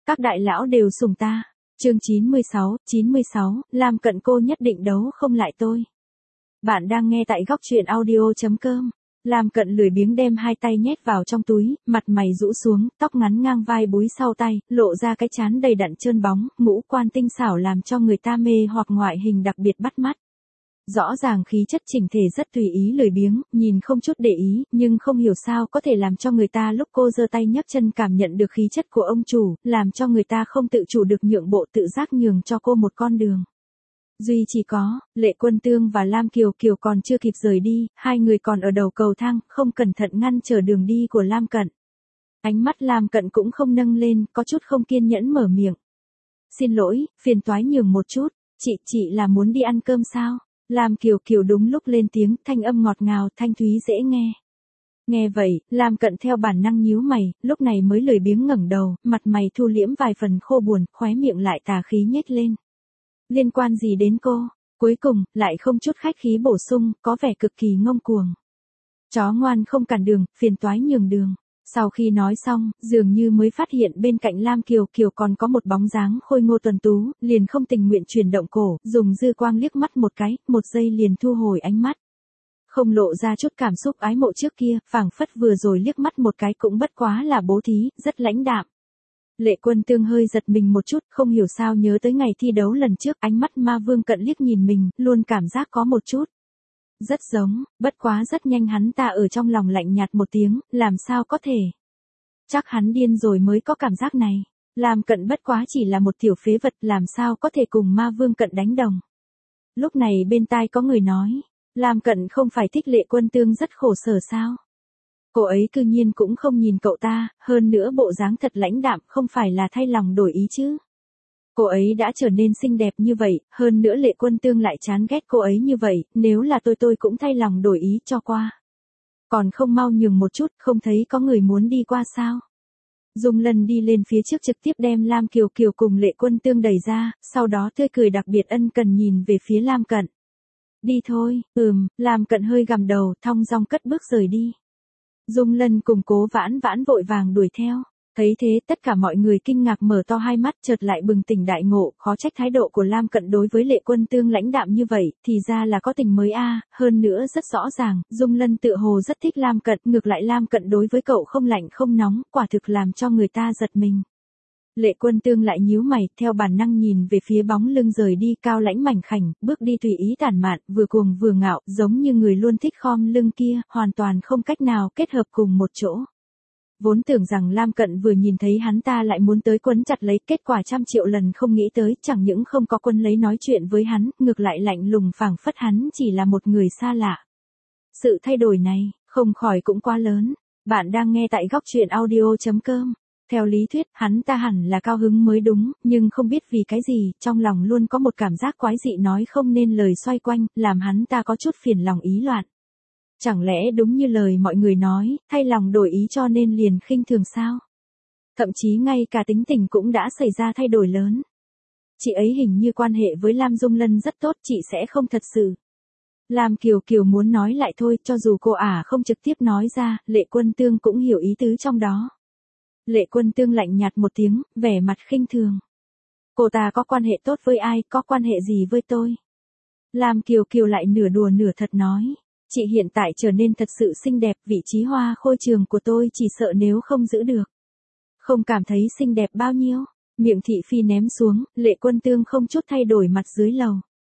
Các đại lão đều sủng ta. Chương 96, Lam Cận cô nhất định đấu không lại tôi. Bạn đang nghe tại góc truyện audio.com. Lam Cận lười biếng đem hai tay nhét vào trong túi, mặt mày rũ xuống, tóc ngắn ngang vai búi sau tay, lộ ra cái trán đầy đặn trơn bóng, ngũ quan tinh xảo làm cho người ta mê hoặc ngoại hình đặc biệt bắt mắt. Rõ ràng khí chất chỉnh thể rất tùy ý lười biếng, nhìn không chút để ý, nhưng không hiểu sao có thể làm cho người ta lúc cô giơ tay nhấc chân cảm nhận được khí chất của ông chủ, làm cho người ta không tự chủ được nhượng bộ tự giác nhường cho cô một con đường. Duy chỉ có, Lệ Quân Tương và Lam Kiều Kiều còn chưa kịp rời đi, hai người còn ở đầu cầu thang, không cẩn thận ngăn trở đường đi của Lam Cận. Ánh mắt Lam Cận cũng không nâng lên, có chút không kiên nhẫn mở miệng. Xin lỗi, phiền toái nhường một chút, chị là muốn đi ăn cơm sao? Lam Kiều Kiều đúng lúc lên tiếng, thanh âm ngọt ngào, thanh thúy dễ nghe. Nghe vậy, Lam Cận theo bản năng nhíu mày, lúc này mới lười biếng ngẩng đầu, mặt mày thu liễm vài phần khô buồn, khóe miệng lại tà khí nhếch lên. Liên quan gì đến cô? Cuối cùng, lại không chút khách khí bổ sung, có vẻ cực kỳ ngông cuồng. Chó ngoan không cản đường, phiền toái nhường đường. Sau khi nói xong, dường như mới phát hiện bên cạnh Lam Kiều Kiều còn có một bóng dáng khôi ngô tuấn tú, liền không tình nguyện chuyển động cổ, dùng dư quang liếc mắt một cái, một giây liền thu hồi ánh mắt. Không lộ ra chút cảm xúc ái mộ trước kia, phảng phất vừa rồi liếc mắt một cái cũng bất quá là bố thí, rất lãnh đạm. Lệ Quân Tương hơi giật mình một chút, không hiểu sao nhớ tới ngày thi đấu lần trước, ánh mắt Ma Vương Cận liếc nhìn mình, luôn cảm giác có một chút. Rất giống, bất quá rất nhanh hắn ta ở trong lòng lạnh nhạt một tiếng, làm sao có thể. Chắc hắn điên rồi mới có cảm giác này. Lam Cận bất quá chỉ là một tiểu phế vật, làm sao có thể cùng Ma Vương Cận đánh đồng. Lúc này bên tai có người nói, Lam Cận không phải thích Lệ Quân Tương rất khổ sở sao. Cô ấy cư nhiên cũng không nhìn cậu ta, hơn nữa bộ dáng thật lãnh đạm, không phải là thay lòng đổi ý chứ. Cô ấy đã trở nên xinh đẹp như vậy, hơn nữa Lệ Quân Tương lại chán ghét cô ấy như vậy, nếu là tôi cũng thay lòng đổi ý cho qua. Còn không mau nhường một chút, không thấy có người muốn đi qua sao. Dung Lân đi lên phía trước trực tiếp đem Lam Kiều Kiều cùng Lệ Quân Tương đẩy ra, sau đó tươi cười đặc biệt ân cần nhìn về phía Lam Cận. Đi thôi, Lam Cận hơi gằm đầu, thong dong cất bước rời đi. Dung Lân cùng Cố Vãn Vãn vội vàng đuổi theo. Thấy thế tất cả mọi người kinh ngạc mở to hai mắt chợt lại bừng tỉnh đại ngộ, khó trách thái độ của Lam Cận đối với Lệ Quân Tương lãnh đạm như vậy, thì ra là có tình mới a. Hơn nữa rất rõ ràng, Dung Lân tựa hồ rất thích Lam Cận, ngược lại Lam Cận đối với cậu không lạnh không nóng, quả thực làm cho người ta giật mình. Lệ Quân Tương lại nhíu mày, theo bản năng nhìn về phía bóng lưng rời đi cao lãnh mảnh khảnh, bước đi tùy ý tản mạn, vừa cuồng vừa ngạo, giống như người luôn thích khom lưng kia, hoàn toàn không cách nào kết hợp cùng một chỗ. Vốn tưởng rằng Lam Cận vừa nhìn thấy hắn ta lại muốn tới quấn chặt lấy, kết quả trăm triệu lần không nghĩ tới, chẳng những không có quân lấy nói chuyện với hắn, ngược lại lạnh lùng phảng phất hắn chỉ là một người xa lạ. Sự thay đổi này, không khỏi cũng quá lớn. Bạn đang nghe tại góc truyện audio.com. Theo lý thuyết, hắn ta hẳn là cao hứng mới đúng, nhưng không biết vì cái gì, trong lòng luôn có một cảm giác quái dị nói không nên lời xoay quanh, làm hắn ta có chút phiền lòng ý loạn. Chẳng lẽ đúng như lời mọi người nói, thay lòng đổi ý cho nên liền khinh thường sao? Thậm chí ngay cả tính tình cũng đã xảy ra thay đổi lớn. Chị ấy hình như quan hệ với Lam Dung Lân rất tốt, chị sẽ không thật sự. Lam Kiều Kiều muốn nói lại thôi, cho dù cô không trực tiếp nói ra, Lệ Quân Tương cũng hiểu ý tứ trong đó. Lệ Quân Tương lạnh nhạt một tiếng, vẻ mặt khinh thường. Cô ta có quan hệ tốt với ai, có quan hệ gì với tôi? Lam Kiều Kiều lại nửa đùa nửa thật nói. Chị hiện tại trở nên thật sự xinh đẹp, vị trí hoa khôi trường của tôi chỉ sợ nếu không giữ được. Không cảm thấy xinh đẹp bao nhiêu, miệng thị phi ném xuống, Lệ Quân Tương không chút thay đổi mặt dưới lầu.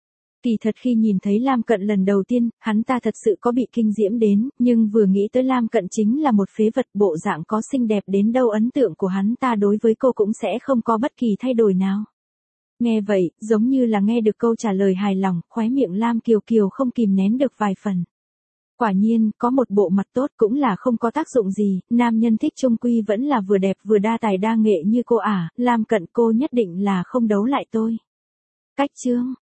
Kỳ thật khi nhìn thấy Lam Cận lần đầu tiên, hắn ta thật sự có bị kinh diễm đến, nhưng vừa nghĩ tới Lam Cận chính là một phế vật bộ dạng có xinh đẹp đến đâu ấn tượng của hắn ta đối với cô cũng sẽ không có bất kỳ thay đổi nào. Nghe vậy, giống như là nghe được câu trả lời hài lòng, khóe miệng Lam Kiều Kiều không kìm nén được vài phần. Quả nhiên, có một bộ mặt tốt cũng là không có tác dụng gì, nam nhân thích chung quy vẫn là vừa đẹp vừa đa tài đa nghệ như cô Lam Cận cô nhất định là không đấu lại tôi. Cách chương,